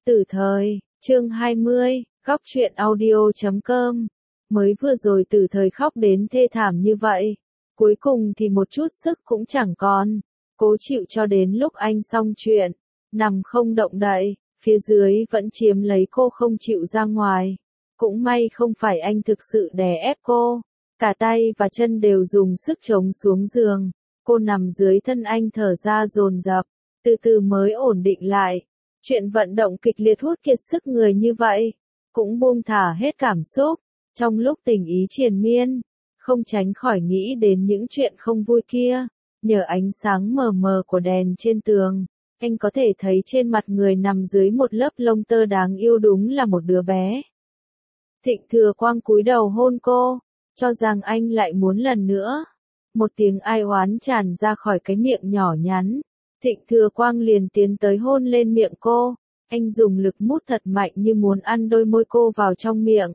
Tử thời, chương 20, góc truyện audio.com. Mới vừa rồi Tử thời khóc đến thê thảm như vậy. Cuối cùng thì một chút sức cũng chẳng còn. Cố chịu cho đến lúc anh xong chuyện. Nằm không động đậy, phía dưới vẫn chiếm lấy cô không chịu ra ngoài. Cũng may không phải anh thực sự đè ép cô. Cả tay và chân đều dùng sức chống xuống giường. Cô nằm dưới thân anh thở ra dồn dập, từ từ mới ổn định lại. Chuyện vận động kịch liệt hút kiệt sức người như vậy, cũng buông thả hết cảm xúc. Trong lúc tình ý triền miên, không tránh khỏi nghĩ đến những chuyện không vui kia. Nhờ ánh sáng mờ mờ của đèn trên tường, anh có thể thấy trên mặt người nằm dưới một lớp lông tơ đáng yêu đúng là một đứa bé. Thịnh Thừa Quang cúi đầu hôn cô, cho rằng anh lại muốn lần nữa. Một tiếng ai oán tràn ra khỏi cái miệng nhỏ nhắn. Thịnh Thừa Quang liền tiến tới hôn lên miệng cô. Anh dùng lực mút thật mạnh như muốn ăn đôi môi cô vào trong miệng.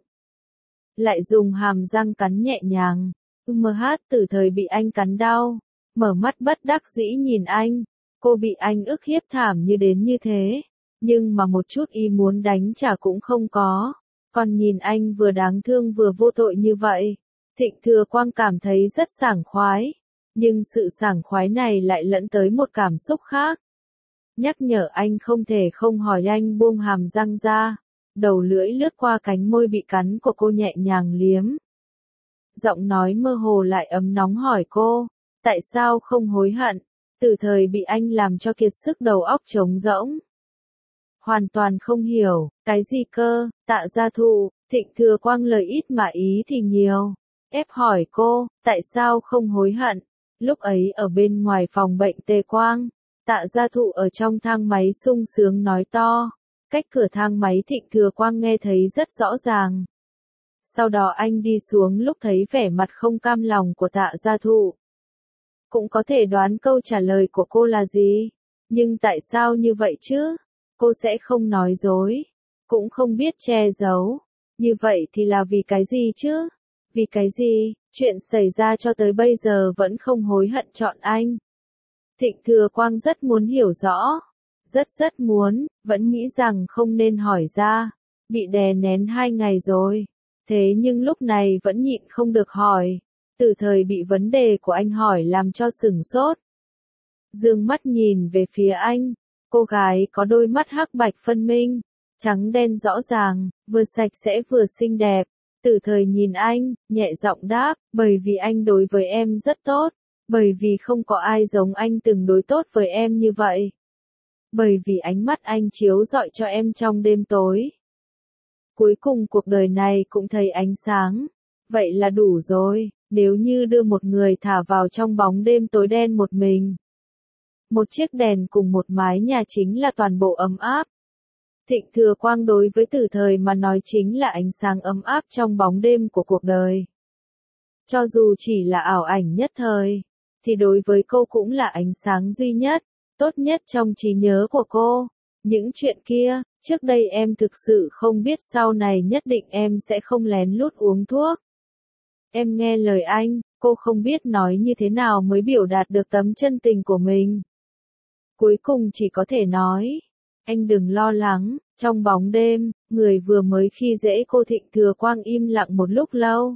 Lại dùng hàm răng cắn nhẹ nhàng. Tử thời bị anh cắn đau. Mở mắt bất đắc dĩ nhìn anh. Cô bị anh ức hiếp thảm như đến như thế. Nhưng mà một chút ý muốn đánh trả cũng không có. Còn nhìn anh vừa đáng thương vừa vô tội như vậy. Thịnh Thừa Quang cảm thấy rất sảng khoái. Nhưng sự sảng khoái này lại lẫn tới một cảm xúc khác. Nhắc nhở anh không thể không hỏi anh buông hàm răng ra. Đầu lưỡi lướt qua cánh môi bị cắn của cô nhẹ nhàng liếm. Giọng nói mơ hồ lại ấm nóng hỏi cô, tại sao không hối hận, từ thời bị anh làm cho kiệt sức đầu óc trống rỗng. Hoàn toàn không hiểu, cái gì cơ, Tạ Gia Thụ. Thịnh Thừa Quang lời ít mà ý thì nhiều. Ép hỏi cô, tại sao không hối hận. Lúc ấy ở bên ngoài phòng bệnh Tề Quang, Tạ Gia Thụ ở trong thang máy sung sướng nói to. Cách cửa thang máy Thịnh Thừa Quang nghe thấy rất rõ ràng. Sau đó anh đi xuống lúc thấy vẻ mặt không cam lòng của Tạ Gia Thụ. Cũng có thể đoán câu trả lời của cô là gì. Nhưng tại sao như vậy chứ? Cô sẽ không nói dối. Cũng không biết che giấu. Như vậy thì là vì cái gì chứ? Vì cái gì? Chuyện xảy ra cho tới bây giờ vẫn không hối hận chọn anh. Thịnh Thừa Quang rất muốn hiểu rõ. Rất muốn, vẫn nghĩ rằng không nên hỏi ra. Bị đè nén 2 ngày rồi. Thế nhưng lúc này vẫn nhịn không được hỏi. Từ thời bị vấn đề của anh hỏi làm cho sửng sốt. Dương mắt nhìn về phía anh. Cô gái có đôi mắt hắc bạch phân minh. Trắng đen rõ ràng, vừa sạch sẽ vừa xinh đẹp. Từ thời nhìn anh, nhẹ giọng đáp, bởi vì anh đối với em rất tốt. Bởi vì không có ai giống anh từng đối tốt với em như vậy. Bởi vì ánh mắt anh chiếu rọi cho em trong đêm tối. Cuối cùng cuộc đời này cũng thấy ánh sáng. Vậy là đủ rồi, nếu như đưa một người thả vào trong bóng đêm tối đen một mình. Một chiếc đèn cùng một mái nhà chính là toàn bộ ấm áp. Thịnh Thừa Quang đối với Tử thời mà nói chính là ánh sáng ấm áp trong bóng đêm của cuộc đời. Cho dù chỉ là ảo ảnh nhất thời, thì đối với cô cũng là ánh sáng duy nhất, tốt nhất trong trí nhớ của cô. Những chuyện kia, trước đây em thực sự không biết sau này nhất định em sẽ không lén lút uống thuốc. Em nghe lời anh, cô không biết nói như thế nào mới biểu đạt được tấm chân tình của mình. Cuối cùng chỉ có thể nói, anh đừng lo lắng, trong bóng đêm, người vừa mới khi dễ cô. Thịnh Thừa Quang im lặng một lúc lâu.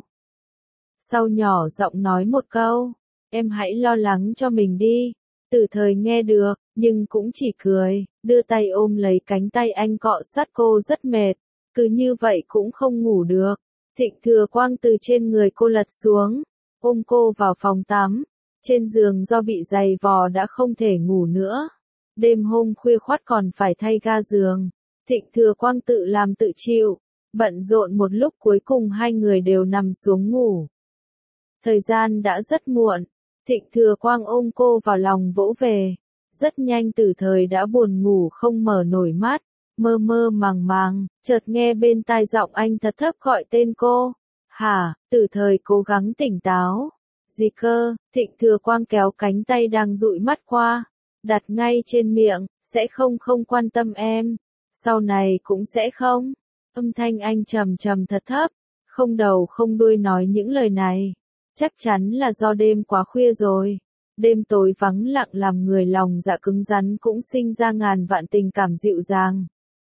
Sau nhỏ giọng nói một câu, em hãy lo lắng cho mình đi. Từ thời nghe được, nhưng cũng chỉ cười, đưa tay ôm lấy cánh tay anh cọ sát cô rất mệt, cứ như vậy cũng không ngủ được. Thịnh Thừa Quang từ trên người cô lật xuống, ôm cô vào phòng tắm, trên giường do bị giày vò đã không thể ngủ nữa. Đêm hôm khuya khoắt còn phải thay ga giường, Thịnh Thừa Quang tự làm tự chịu, bận rộn một lúc cuối cùng hai người đều nằm xuống ngủ. Thời gian đã rất muộn. Thịnh Thừa Quang ôm cô vào lòng vỗ về. Rất nhanh Tử thời đã buồn ngủ không mở nổi mắt. Mơ mơ màng màng, chợt nghe bên tai giọng anh thật thấp gọi tên cô. Hả? Tử thời cố gắng tỉnh táo. Gì cơ? Thịnh Thừa Quang kéo cánh tay đang dụi mắt qua. Đặt ngay trên miệng, sẽ không quan tâm em. Sau này cũng sẽ không. Âm thanh anh trầm trầm thật thấp. Không đầu không đuôi nói những lời này. Chắc chắn là do đêm quá khuya rồi. Đêm tối vắng lặng làm người lòng dạ cứng rắn cũng sinh ra ngàn vạn tình cảm dịu dàng.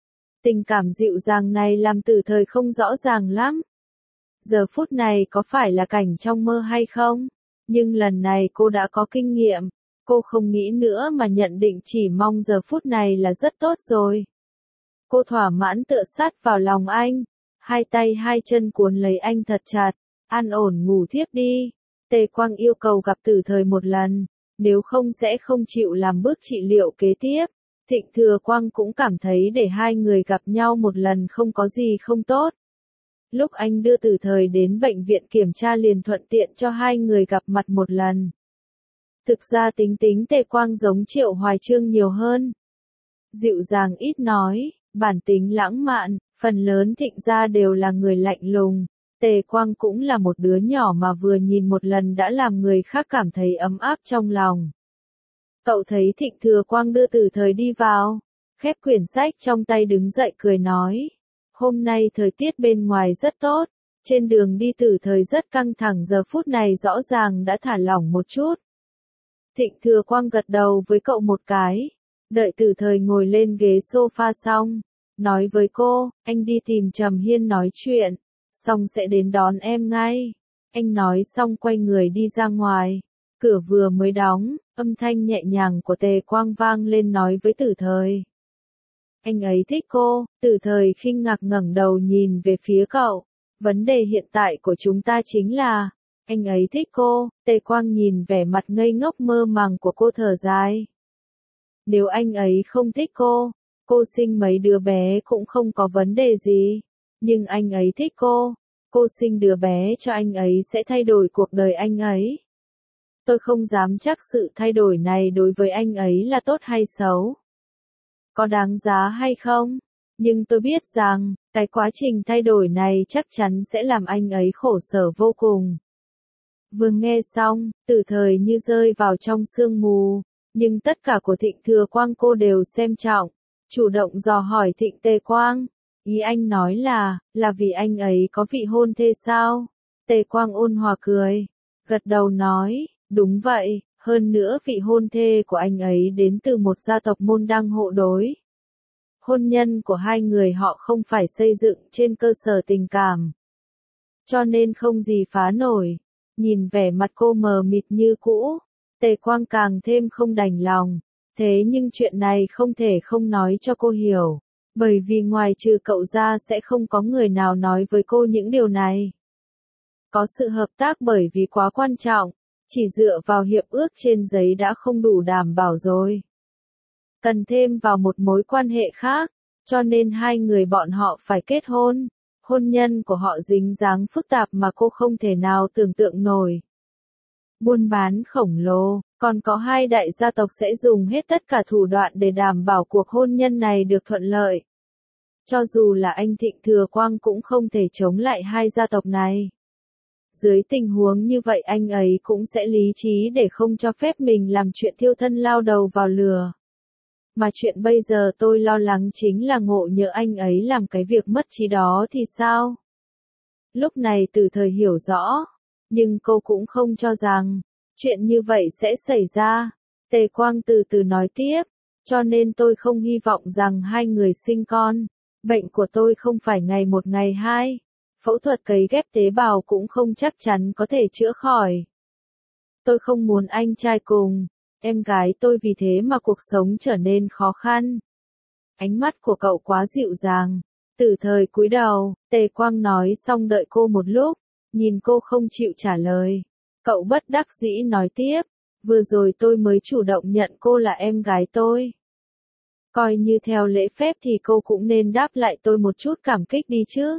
Tình cảm dịu dàng này làm Tử Thời không rõ ràng lắm. Giờ phút này có phải là cảnh trong mơ hay không? Nhưng lần này cô đã có kinh nghiệm. Cô không nghĩ nữa mà nhận định chỉ mong giờ phút này là rất tốt rồi. Cô thỏa mãn tựa sát vào lòng anh. Hai tay hai chân cuốn lấy anh thật chặt. An ổn ngủ thiếp đi. Tề Quang yêu cầu gặp Tử Thời một lần. Nếu không sẽ không chịu làm bước trị liệu kế tiếp. Thịnh Thừa Quang cũng cảm thấy để hai người gặp nhau một lần không có gì không tốt. Lúc anh đưa Tử Thời đến bệnh viện kiểm tra liền thuận tiện cho hai người gặp mặt một lần. Thực ra tính Tề Quang giống Triệu Hoài Chương nhiều hơn. Dịu dàng ít nói, bản tính lãng mạn, phần lớn Thịnh gia đều là người lạnh lùng. Tề Quang cũng là một đứa nhỏ mà vừa nhìn một lần đã làm người khác cảm thấy ấm áp trong lòng. Cậu thấy Thịnh Thừa Quang đưa Tử Thời đi vào, khép quyển sách trong tay đứng dậy cười nói. Hôm nay thời tiết bên ngoài rất tốt, trên đường đi Tử Thời rất căng thẳng giờ phút này rõ ràng đã thả lỏng một chút. Thịnh Thừa Quang gật đầu với cậu một cái, đợi Tử Thời ngồi lên ghế sofa xong, nói với cô, anh đi tìm Trầm Hiên nói chuyện, xong sẽ đến đón em ngay. Anh nói xong quay người đi ra ngoài, cửa vừa mới đóng, âm thanh nhẹ nhàng của Tề Quang vang lên nói với Tử Thời. Anh ấy thích cô. Tử Thời khinh ngạc ngẩng đầu nhìn về phía cậu. Vấn đề hiện tại của chúng ta chính là, anh ấy thích cô. Tề Quang nhìn vẻ mặt ngây ngốc mơ màng của cô thở dài. Nếu anh ấy không thích cô sinh mấy đứa bé cũng không có vấn đề gì. Nhưng anh ấy thích cô sinh đứa bé cho anh ấy sẽ thay đổi cuộc đời anh ấy. Tôi không dám chắc sự thay đổi này đối với anh ấy là tốt hay xấu. Có đáng giá hay không? Nhưng tôi biết rằng, cái quá trình thay đổi này chắc chắn sẽ làm anh ấy khổ sở vô cùng. Vừa nghe xong, Tử Thời như rơi vào trong sương mù, nhưng tất cả của Thịnh Thừa Quang cô đều xem trọng, chủ động dò hỏi Thịnh Tề Quang. Ý anh nói là vì anh ấy có vị hôn thê sao? Tề Quang ôn hòa cười, gật đầu nói, đúng vậy. Hơn nữa vị hôn thê của anh ấy đến từ một gia tộc môn đăng hộ đối. Hôn nhân của hai người họ không phải xây dựng trên cơ sở tình cảm. Cho nên không gì phá nổi. Nhìn vẻ mặt cô mờ mịt như cũ, Tề Quang càng thêm không đành lòng. Thế nhưng chuyện này không thể không nói cho cô hiểu. Bởi vì ngoài trừ cậu ra sẽ không có người nào nói với cô những điều này. Có sự hợp tác bởi vì quá quan trọng. Chỉ dựa vào hiệp ước trên giấy đã không đủ đảm bảo rồi. Cần thêm vào một mối quan hệ khác, cho nên hai người bọn họ phải kết hôn. Hôn nhân của họ dính dáng phức tạp mà cô không thể nào tưởng tượng nổi. Buôn bán khổng lồ, còn có hai đại gia tộc sẽ dùng hết tất cả thủ đoạn để đảm bảo cuộc hôn nhân này được thuận lợi. Cho dù là anh Thịnh Thừa Quang cũng không thể chống lại hai gia tộc này. Dưới tình huống như vậy anh ấy cũng sẽ lý trí để không cho phép mình làm chuyện thiêu thân lao đầu vào lửa. Mà chuyện bây giờ tôi lo lắng chính là ngộ nhỡ anh ấy làm cái việc mất trí đó thì sao? Lúc này Tử Thời hiểu rõ, nhưng cô cũng không cho rằng, chuyện như vậy sẽ xảy ra. Tề Quang từ từ nói tiếp, cho nên tôi không hy vọng rằng hai người sinh con. Bệnh của tôi không phải ngày một ngày hai. Phẫu thuật cấy ghép tế bào cũng không chắc chắn có thể chữa khỏi. Tôi không muốn anh trai cùng em gái tôi vì thế mà cuộc sống trở nên khó khăn. Ánh mắt của cậu quá dịu dàng. Tử Thời cúi đầu, Tề Quang nói xong đợi cô một lúc, nhìn cô không chịu trả lời. Cậu bất đắc dĩ nói tiếp, vừa rồi tôi mới chủ động nhận cô là em gái tôi. Coi như theo lễ phép thì cô cũng nên đáp lại tôi một chút cảm kích đi chứ.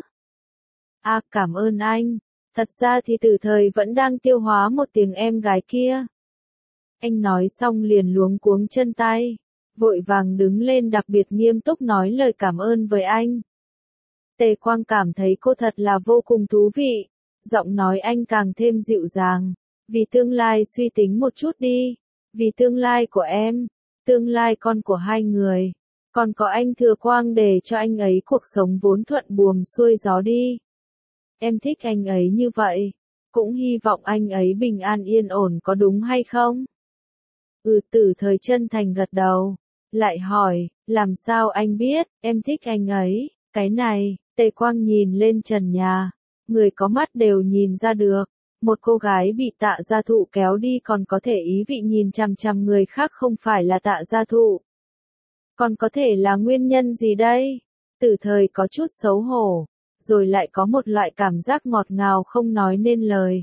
À, cảm ơn anh. Thật ra thì Tử Thời vẫn đang tiêu hóa một tiếng em gái kia. Anh nói xong liền luống cuống chân tay, vội vàng đứng lên đặc biệt nghiêm túc nói lời cảm ơn với anh. Tề Quang cảm thấy cô thật là vô cùng thú vị, giọng nói anh càng thêm dịu dàng. Vì tương lai suy tính một chút đi, vì tương lai của em, tương lai con của hai người, còn có anh Thừa Quang để cho anh ấy cuộc sống vốn thuận buồm xuôi gió đi. Em thích anh ấy như vậy, cũng hy vọng anh ấy bình an yên ổn có đúng hay không? Tử Thời chân thành gật đầu. lại hỏi, làm sao anh biết, em thích anh ấy, cái này, Tề Quang nhìn lên trần nhà, người có mắt đều nhìn ra được, một cô gái bị Tạ Gia Thụ kéo đi còn có thể ý vị nhìn chằm chằm người khác không phải là Tạ Gia Thụ. Còn có thể là nguyên nhân gì đây? Từ thời có chút xấu hổ, rồi lại có một loại cảm giác ngọt ngào không nói nên lời.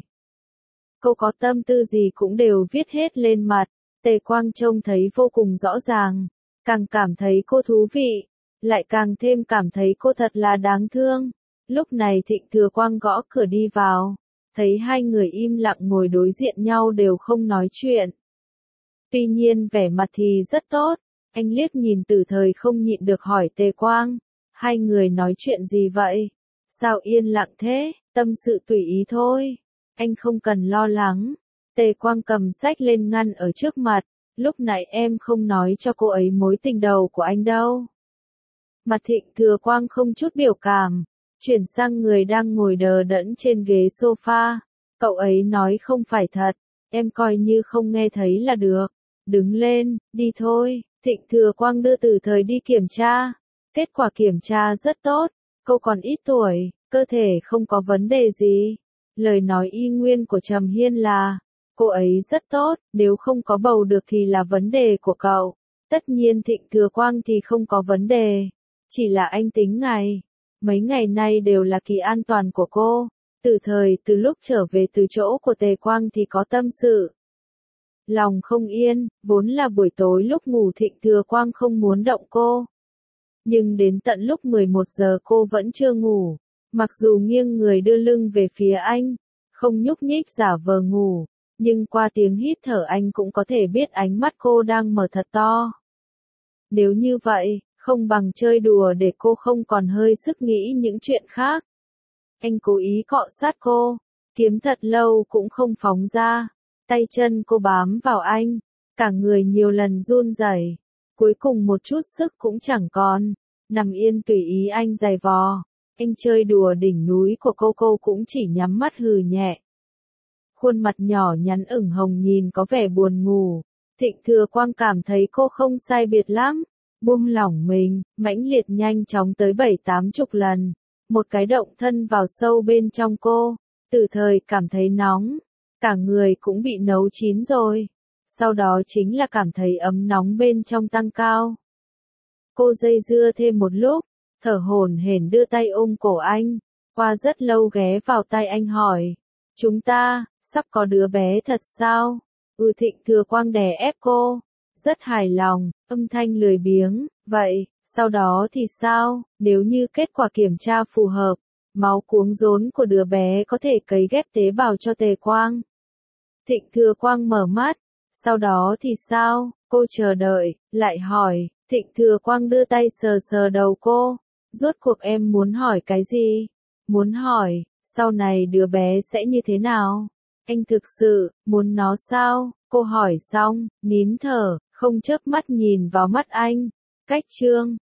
Cô có tâm tư gì cũng đều viết hết lên mặt, Tề Quang trông thấy vô cùng rõ ràng, càng cảm thấy cô thú vị, lại càng thêm cảm thấy cô thật là đáng thương. Lúc này Thịnh Thừa Quang gõ cửa đi vào, thấy hai người im lặng ngồi đối diện nhau đều không nói chuyện. Tuy nhiên vẻ mặt thì rất tốt, anh liếc nhìn Từ Thời không nhịn được hỏi Tề Quang, hai người nói chuyện gì vậy? Sao yên lặng thế, tâm sự tùy ý thôi, anh không cần lo lắng. Tề Quang cầm sách lên ngăn ở trước mặt, lúc nãy em không nói cho cô ấy mối tình đầu của anh đâu. Mặt Thịnh Thừa Quang không chút biểu cảm, chuyển sang người đang ngồi đờ đẫn trên ghế sofa. Cậu ấy nói không phải thật, em coi như không nghe thấy là được. Đứng lên, đi thôi. Thịnh Thừa Quang đưa Từ Thời đi kiểm tra. Kết quả kiểm tra rất tốt, cô còn ít tuổi, cơ thể không có vấn đề gì. Lời nói y nguyên của Trầm Hiên là, cô ấy rất tốt, nếu không có bầu được thì là vấn đề của cậu. Tất nhiên Thịnh Thừa Quang thì không có vấn đề, chỉ là anh tính ngày. Mấy ngày nay đều là kỳ an toàn của cô. Từ Thời từ lúc trở về từ chỗ của Tề Quang thì có tâm sự. Lòng không yên, vốn là buổi tối lúc ngủ Thịnh Thừa Quang không muốn động cô. Nhưng đến tận lúc 11 giờ cô vẫn chưa ngủ, mặc dù nghiêng người đưa lưng về phía anh, không nhúc nhích giả vờ ngủ, nhưng qua tiếng hít thở anh cũng có thể biết ánh mắt cô đang mở thật to. Nếu như vậy, không bằng chơi đùa để cô không còn hơi sức nghĩ những chuyện khác. Anh cố ý cọ sát cô, kiếm thật lâu cũng không phóng ra, tay chân cô bám vào anh, cả người nhiều lần run rẩy, cuối cùng một chút sức cũng chẳng còn, nằm yên tùy ý anh giày vò. Anh chơi đùa đỉnh núi của cô cũng chỉ nhắm mắt hừ nhẹ. Khuôn mặt nhỏ nhắn ửng hồng nhìn có vẻ buồn ngủ. Thịnh Thừa Quang cảm thấy cô không sai biệt lắm, buông lỏng mình, mãnh liệt nhanh chóng tới 7-80 lần. Một cái động thân vào sâu bên trong cô, Từ Thời cảm thấy nóng, cả người cũng bị nấu chín rồi. Sau đó chính là cảm thấy ấm nóng bên trong tăng cao. Cô dây dưa thêm một lúc, thở hổn hển đưa tay ôm cổ anh, qua rất lâu ghé vào tai anh hỏi, chúng ta, sắp có đứa bé thật sao? Thịnh Thừa Quang đè ép cô, rất hài lòng, âm thanh lười biếng, vậy, sau đó thì sao, nếu như kết quả kiểm tra phù hợp, máu cuống rốn của đứa bé có thể cấy ghép tế bào cho Tề Quang. Thịnh Thừa Quang mở mắt, sau đó thì sao, cô chờ đợi, lại hỏi, Thịnh Thừa Quang đưa tay sờ sờ đầu cô, rốt cuộc em muốn hỏi cái gì? Muốn hỏi, sau này đứa bé sẽ như thế nào? Anh thực sự, muốn nó sao? Cô hỏi xong, nín thở, không chớp mắt nhìn vào mắt anh. Cách chương